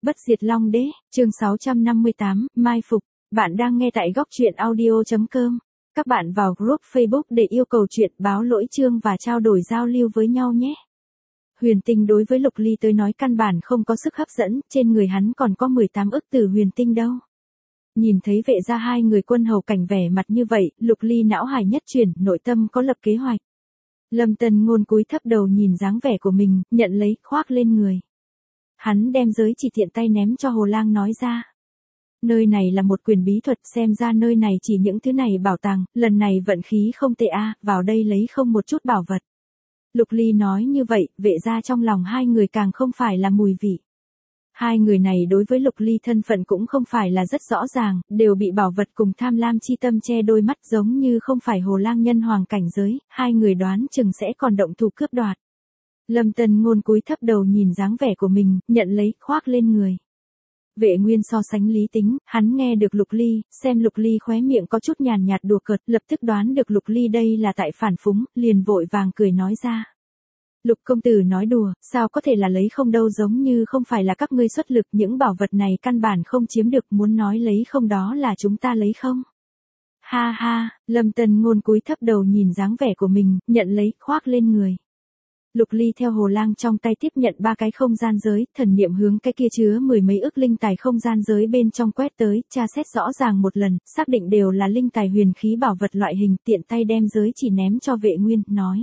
Bất diệt Long Đế, chương 658, Mai Phục. Bạn đang nghe tại góc truyện audio.com. Các bạn vào group Facebook để yêu cầu chuyện báo lỗi chương và trao đổi giao lưu với nhau nhé. Huyền tinh đối với Lục Ly tới nói căn bản không có sức hấp dẫn, trên người hắn còn có 18 ức tử huyền tinh đâu. Nhìn thấy vệ gia hai người quân hầu cảnh vẻ mặt như vậy, Lục Ly não hải nhất chuyển, nội tâm có lập kế hoạch. Lâm Tân Ngôn cúi thấp đầu nhìn dáng vẻ của mình, nhận lấy, khoác lên người. Hắn đem giới chỉ tiện tay ném cho Hồ Lang nói ra. Nơi này là một quyền bí thuật, xem ra nơi này chỉ những thứ này bảo tàng, lần này vận khí không tệ a, vào đây lấy không một chút bảo vật. Lục Ly nói như vậy, vệ ra trong lòng hai người càng không phải là mùi vị. Hai người này đối với Lục Ly thân phận cũng không phải là rất rõ ràng, đều bị bảo vật cùng tham lam chi tâm che đôi mắt, giống như không phải Hồ Lang nhân hoàng cảnh giới, hai người đoán chừng sẽ còn động thủ cướp đoạt. Lâm Tân Ngôn cúi thấp đầu nhìn dáng vẻ của mình, nhận lấy, khoác lên người. Vệ Nguyên so sánh lý tính, hắn nghe được Lục Ly, xem Lục Ly khóe miệng có chút nhàn nhạt đùa cợt, lập tức đoán được Lục Ly đây là tại phản phúng, liền vội vàng cười nói ra. Lục công tử nói đùa, sao có thể là lấy không đâu, giống như không phải là các ngươi xuất lực, những bảo vật này căn bản không chiếm được, muốn nói lấy không đó là chúng ta lấy không. Ha ha, Lâm Tân Ngôn cúi thấp đầu nhìn dáng vẻ của mình, nhận lấy, khoác lên người. Lục Ly theo Hồ Lang trong tay tiếp nhận 3 cái không gian giới, thần niệm hướng cái kia chứa 10 mấy ức linh tài không gian giới bên trong quét tới, tra xét rõ ràng một lần, xác định đều là linh tài huyền khí bảo vật loại hình, tiện tay đem giới chỉ ném cho Vệ Nguyên, nói.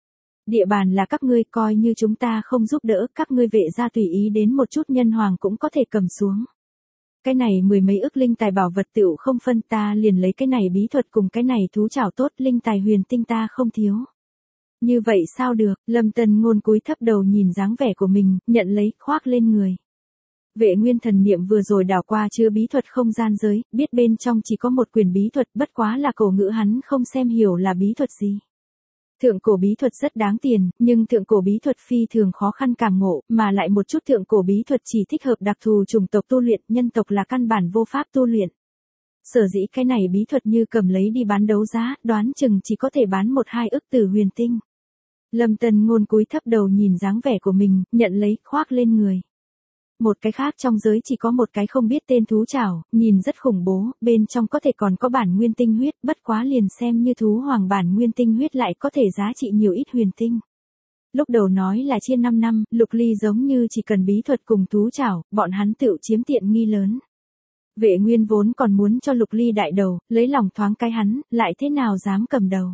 Địa bàn là các ngươi, coi như chúng ta không giúp đỡ, các ngươi vệ ra tùy ý đến một chút nhân hoàng cũng có thể cầm xuống. Cái này 10 mấy ức linh tài bảo vật tựu không phân, ta liền lấy cái này bí thuật cùng cái này thú trảo tốt, linh tài huyền tinh ta không thiếu. Như vậy sao được, Lâm Tân Ngôn cúi thấp đầu nhìn dáng vẻ của mình, nhận lấy, khoác lên người. Vệ Nguyên thần niệm vừa rồi đảo qua chứa bí thuật không gian giới, biết bên trong chỉ có một quyền bí thuật, bất quá là cổ ngữ hắn không xem hiểu là bí thuật gì. Thượng cổ bí thuật rất đáng tiền, nhưng thượng cổ bí thuật phi thường khó khăn cảm ngộ, mà lại một chút thượng cổ bí thuật chỉ thích hợp đặc thù chủng tộc tu luyện, nhân tộc là căn bản vô pháp tu luyện. Sở dĩ cái này bí thuật như cầm lấy đi bán đấu giá, đoán chừng chỉ có thể bán 1-2 ức tử huyền tinh. Lâm Tân Ngôn cúi thấp đầu nhìn dáng vẻ của mình, nhận lấy, khoác lên người. Một cái khác trong giới chỉ có một cái không biết tên thú trảo, nhìn rất khủng bố, bên trong có thể còn có bản nguyên tinh huyết, bất quá liền xem như thú hoàng bản nguyên tinh huyết lại có thể giá trị nhiều ít huyền tinh. Lúc đầu nói là chia 5 năm, Lục Ly giống như chỉ cần bí thuật cùng thú trảo, bọn hắn tự chiếm tiện nghi lớn. Vệ Nguyên vốn còn muốn cho Lục Ly đại đầu, lấy lòng thoáng cái hắn, lại thế nào dám cầm đầu.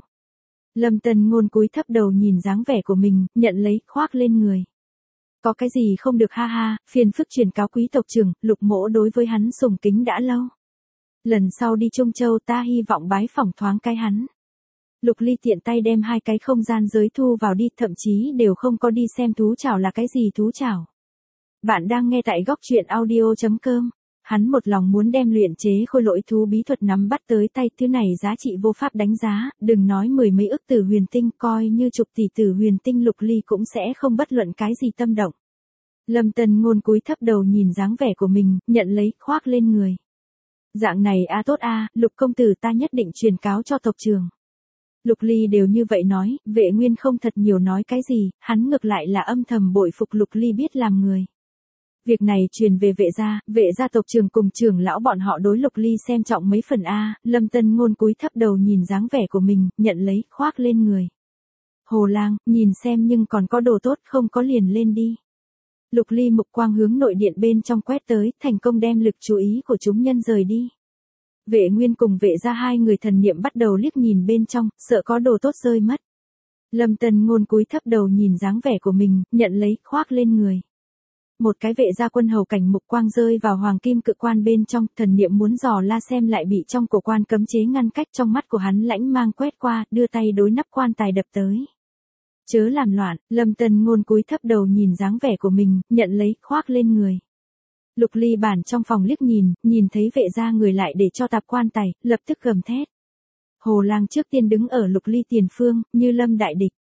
Lâm Tân Ngôn cúi thấp đầu nhìn dáng vẻ của mình, nhận lấy, khoác lên người. Có cái gì không được ha ha, phiền phức truyền cáo quý tộc trưởng, Lục mỗ đối với hắn sùng kính đã lâu. Lần sau đi Trung Châu ta hy vọng bái phỏng thoáng cái hắn. Lục Ly tiện tay đem 2 cái không gian giới thu vào đi, thậm chí đều không có đi xem thú trảo là cái gì thú trảo. Bạn đang nghe tại góc truyện audio.com. Hắn một lòng muốn đem luyện chế khôi lỗi thú bí thuật nắm bắt tới tay, thứ này giá trị vô pháp đánh giá, đừng nói 10 mấy ức tử huyền tinh, coi như chục tỷ tử huyền tinh Lục Ly cũng sẽ không bất luận cái gì tâm động. Lâm Tân Ngôn cúi thấp đầu nhìn dáng vẻ của mình, nhận lấy, khoác lên người. Dạng này a tốt a, Lục công tử ta nhất định truyền cáo cho tộc trưởng. Lục Ly đều như vậy nói, Vệ Nguyên không thật nhiều nói cái gì, hắn ngược lại là âm thầm bội phục Lục Ly biết làm người. Việc này truyền về vệ gia tộc trưởng cùng trưởng lão bọn họ đối Lục Ly xem trọng mấy phần a. Lâm Tân Ngôn cúi thấp đầu nhìn dáng vẻ của mình, nhận lấy, khoác lên người. Hồ Lang, nhìn xem nhưng còn có đồ tốt không có liền lên đi. Lục Ly mục quang hướng nội điện bên trong quét tới, thành công đem lực chú ý của chúng nhân rời đi. Vệ Nguyên cùng vệ gia hai người thần niệm bắt đầu liếc nhìn bên trong, sợ có đồ tốt rơi mất. Lâm Tân Ngôn cúi thấp đầu nhìn dáng vẻ của mình, nhận lấy, khoác lên người. Một cái vệ gia quân hầu cảnh mục quang rơi vào hoàng kim cự quan bên trong, thần niệm muốn dò la xem lại bị trong cổ quan cấm chế ngăn cách, trong mắt của hắn lãnh mang quét qua, đưa tay đối nắp quan tài đập tới. Chớ làm loạn, Lâm Tân Ngôn cúi thấp đầu nhìn dáng vẻ của mình, nhận lấy, khoác lên người. Lục Ly bản trong phòng liếc nhìn thấy vệ gia người lại để cho tạp quan tài, lập tức gầm thét. Hồ Lang trước tiên đứng ở Lục Ly tiền phương, như lâm đại địch.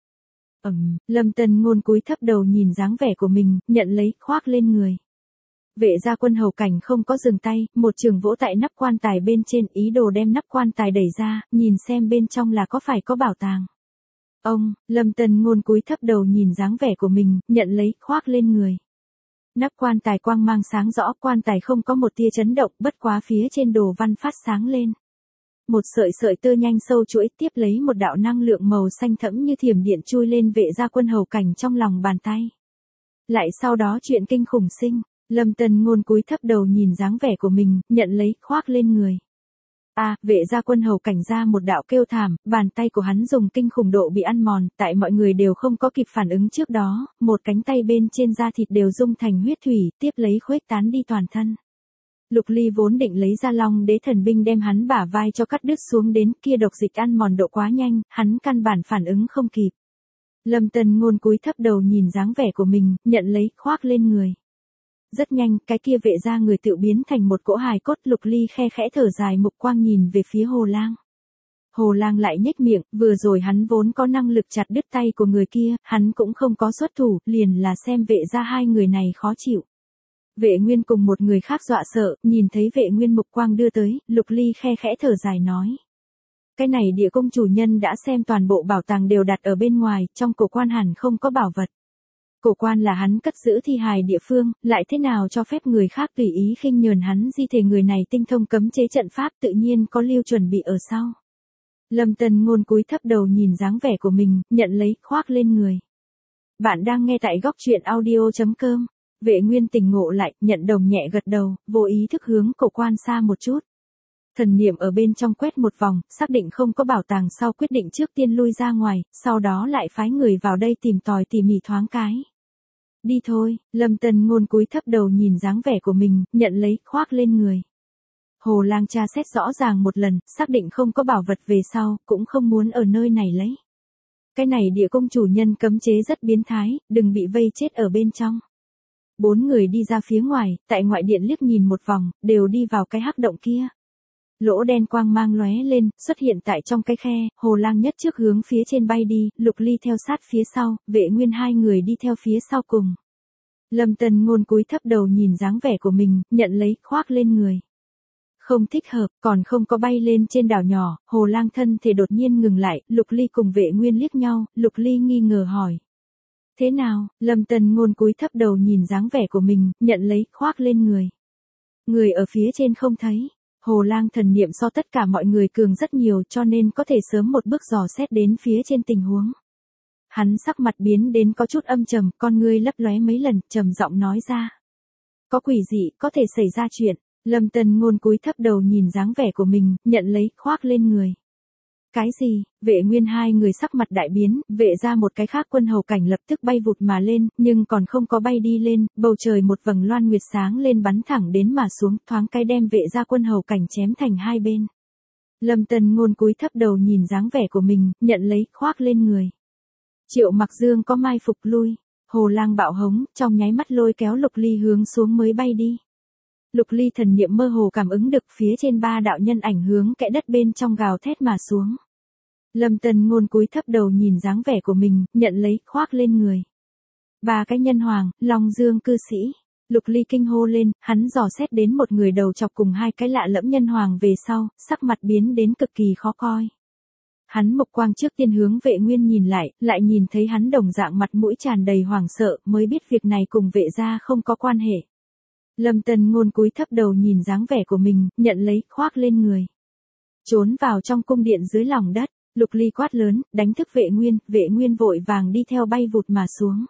Lâm Tân Ngôn cúi thấp đầu nhìn dáng vẻ của mình, nhận lấy, khoác lên người. Vệ gia quân hầu cảnh không có dừng tay, một trường vỗ tại nắp quan tài bên trên, ý đồ đem nắp quan tài đẩy ra, nhìn xem bên trong là có phải có bảo tàng. Lâm Tân Ngôn cúi thấp đầu nhìn dáng vẻ của mình, nhận lấy, khoác lên người. Nắp quan tài quang mang sáng rõ, quan tài không có một tia chấn động, bất quá phía trên đồ văn phát sáng lên. Một sợi sợi tơ nhanh sâu chuỗi, tiếp lấy một đạo năng lượng màu xanh thẫm như thiểm điện chui lên Vệ Gia Quân hầu cảnh trong lòng bàn tay. Lại sau đó chuyện kinh khủng sinh, Lâm Tân Ngôn cúi thấp đầu nhìn dáng vẻ của mình, nhận lấy, khoác lên người. Vệ Gia Quân hầu cảnh ra một đạo kêu thảm, bàn tay của hắn dùng kinh khủng độ bị ăn mòn, tại mọi người đều không có kịp phản ứng trước đó, một cánh tay bên trên da thịt đều dung thành huyết thủy, tiếp lấy khuếch tán đi toàn thân. Lục Ly vốn định lấy ra Long Đế thần binh đem hắn bả vai cho cắt đứt xuống đến, kia độc dịch ăn mòn độ quá nhanh, hắn căn bản phản ứng không kịp. Lâm Tân Ngôn cúi thấp đầu nhìn dáng vẻ của mình, nhận lấy, khoác lên người. Rất nhanh, cái kia Vệ gia người tự biến thành một cỗ hài cốt. Lục Ly khe khẽ thở dài, mục quang nhìn về phía Hồ Lang. Hồ Lang lại nhếch miệng, vừa rồi hắn vốn có năng lực chặt đứt tay của người kia, hắn cũng không có xuất thủ, liền là xem Vệ gia hai người này khó chịu. Vệ Nguyên cùng một người khác dọa sợ, nhìn thấy Vệ Nguyên mục quang đưa tới, Lục Ly khe khẽ thở dài nói. Cái này địa cung chủ nhân đã xem toàn bộ bảo tàng đều đặt ở bên ngoài, trong cổ quan hẳn không có bảo vật. Cổ quan là hắn cất giữ thi hài địa phương, lại thế nào cho phép người khác tùy ý khinh nhờn hắn di thể, người này tinh thông cấm chế trận pháp, tự nhiên có lưu chuẩn bị ở sau. Lâm Tân Ngôn cúi thấp đầu nhìn dáng vẻ của mình, nhận lấy, khoác lên người. Bạn đang nghe tại góc truyện audio.com. Vệ Nguyên tỉnh ngộ lại, nhận đồng nhẹ gật đầu, vô ý thức hướng cổ quan xa một chút. Thần niệm ở bên trong quét một vòng, xác định không có bảo tàng sau quyết định trước tiên lui ra ngoài, sau đó lại phái người vào đây tìm tòi tỉ mỉ thoáng cái. Đi thôi, Lâm Tân Ngôn cúi thấp đầu nhìn dáng vẻ của mình, nhận lấy, khoác lên người. Hồ Lang tra xét rõ ràng một lần, xác định không có bảo vật về sau, cũng không muốn ở nơi này lấy. Cái này địa cung chủ nhân cấm chế rất biến thái, đừng bị vây chết ở bên trong. 4 người đi ra phía ngoài, tại ngoại điện liếc nhìn một vòng, đều đi vào cái hắc động kia. Lỗ đen quang mang lóe lên, xuất hiện tại trong cái khe, Hồ Lang nhất trước hướng phía trên bay đi, Lục Ly theo sát phía sau, Vệ Nguyên hai người đi theo phía sau cùng. Lâm Tân Ngôn cúi thấp đầu nhìn dáng vẻ của mình, nhận lấy, khoác lên người. Không thích hợp, còn không có bay lên trên đảo nhỏ, Hồ Lang thân thể đột nhiên ngừng lại, Lục Ly cùng Vệ Nguyên liếc nhau, Lục Ly nghi ngờ hỏi. Thế nào? Lâm Tân Ngôn cúi thấp đầu nhìn dáng vẻ của mình, nhận lấy, khoác lên người. Người ở phía trên không thấy. Hồ Lang thần niệm so tất cả mọi người cường rất nhiều, cho nên có thể sớm một bước dò xét đến phía trên tình huống. Hắn sắc mặt biến đến có chút âm trầm, con ngươi lấp lóe mấy lần, trầm giọng nói ra. Có quỷ dị, có thể xảy ra chuyện. Lâm Tân Ngôn cúi thấp đầu nhìn dáng vẻ của mình, nhận lấy, khoác lên người. Cái gì? Vệ Nguyên hai người sắc mặt đại biến, Vệ ra một cái khác quân hầu cảnh lập tức bay vụt mà lên, nhưng còn không có bay đi lên, bầu trời một vầng loan nguyệt sáng lên bắn thẳng đến mà xuống, thoáng cái đem Vệ ra quân hầu cảnh chém thành hai bên. Lâm Tân Ngôn cúi thấp đầu nhìn dáng vẻ của mình, nhận lấy, khoác lên người. Triệu Mặc Dương có mai phục lui, Hồ Lang bạo hống, trong nháy mắt lôi kéo Lục Ly hướng xuống mới bay đi. Lục Ly thần niệm mơ hồ cảm ứng được phía trên 3 đạo nhân ảnh hướng kẽ đất bên trong gào thét mà xuống. Lâm Tân Ngôn cúi thấp đầu nhìn dáng vẻ của mình, nhận lấy, khoác lên người. 3 cái nhân hoàng, Long Dương cư sĩ. Lục Ly kinh hô lên, hắn dò xét đến một người đầu chọc cùng 2 cái lạ lẫm nhân hoàng về sau, sắc mặt biến đến cực kỳ khó coi. Hắn mục quang trước tiên hướng Vệ Nguyên nhìn lại nhìn thấy hắn đồng dạng mặt mũi tràn đầy hoảng sợ, mới biết việc này cùng Vệ gia không có quan hệ. Lâm Tân Ngôn cúi thấp đầu nhìn dáng vẻ của mình, nhận lấy, khoác lên người. Trốn vào trong cung điện dưới lòng đất, Lục Ly quát lớn, đánh thức Vệ Nguyên vội vàng đi theo bay vụt mà xuống.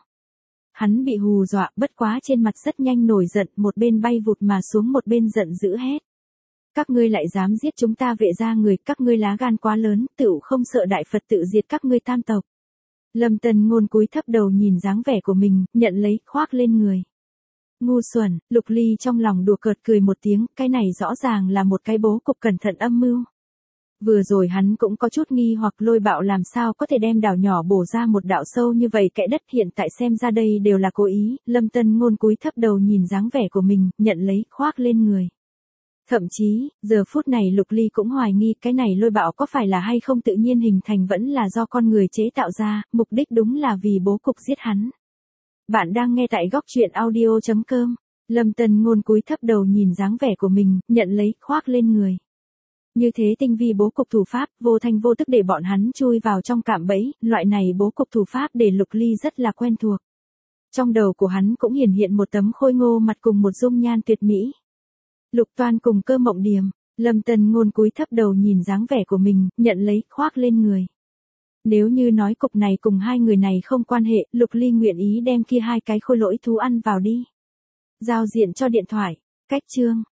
Hắn bị hù dọa, bất quá trên mặt rất nhanh nổi giận, một bên bay vụt mà xuống một bên giận dữ hét. Các ngươi lại dám giết chúng ta Vệ gia người, các ngươi lá gan quá lớn, tựu không sợ đại Phật tự diệt các ngươi tam tộc. Lâm Tân Ngôn cúi thấp đầu nhìn dáng vẻ của mình, nhận lấy, khoác lên người. Ngu xuẩn, Lục Ly trong lòng đùa cợt cười một tiếng, cái này rõ ràng là một cái bố cục cẩn thận âm mưu. Vừa rồi hắn cũng có chút nghi hoặc Lôi Bạo làm sao có thể đem đảo nhỏ bổ ra một đạo sâu như vậy, kẽ đất hiện tại xem ra đây đều là cố ý. Lâm Tân Ngôn cúi thấp đầu nhìn dáng vẻ của mình, nhận lấy, khoác lên người. Thậm chí, giờ phút này Lục Ly cũng hoài nghi cái này Lôi Bạo có phải là hay không tự nhiên hình thành vẫn là do con người chế tạo ra, mục đích đúng là vì bố cục giết hắn. Bạn đang nghe tại góc truyện audio.com. Lâm Tân Ngôn cúi thấp đầu nhìn dáng vẻ của mình, nhận lấy, khoác lên người. Như thế tinh vi bố cục thủ pháp, vô thanh vô tức để bọn hắn chui vào trong cạm bẫy, loại này bố cục thủ pháp để Lục Ly rất là quen thuộc. Trong đầu của hắn cũng hiển hiện một tấm khôi ngô mặt cùng một dung nhan tuyệt mỹ. Lục Toan cùng Cơ Mộng Điềm, Lâm Tân Ngôn cúi thấp đầu nhìn dáng vẻ của mình, nhận lấy, khoác lên người. Nếu như nói cục này cùng hai người này không quan hệ, Lục Ly nguyện ý đem kia hai cái khôi lỗi thú ăn vào đi. Giao diện cho điện thoại, cách chương.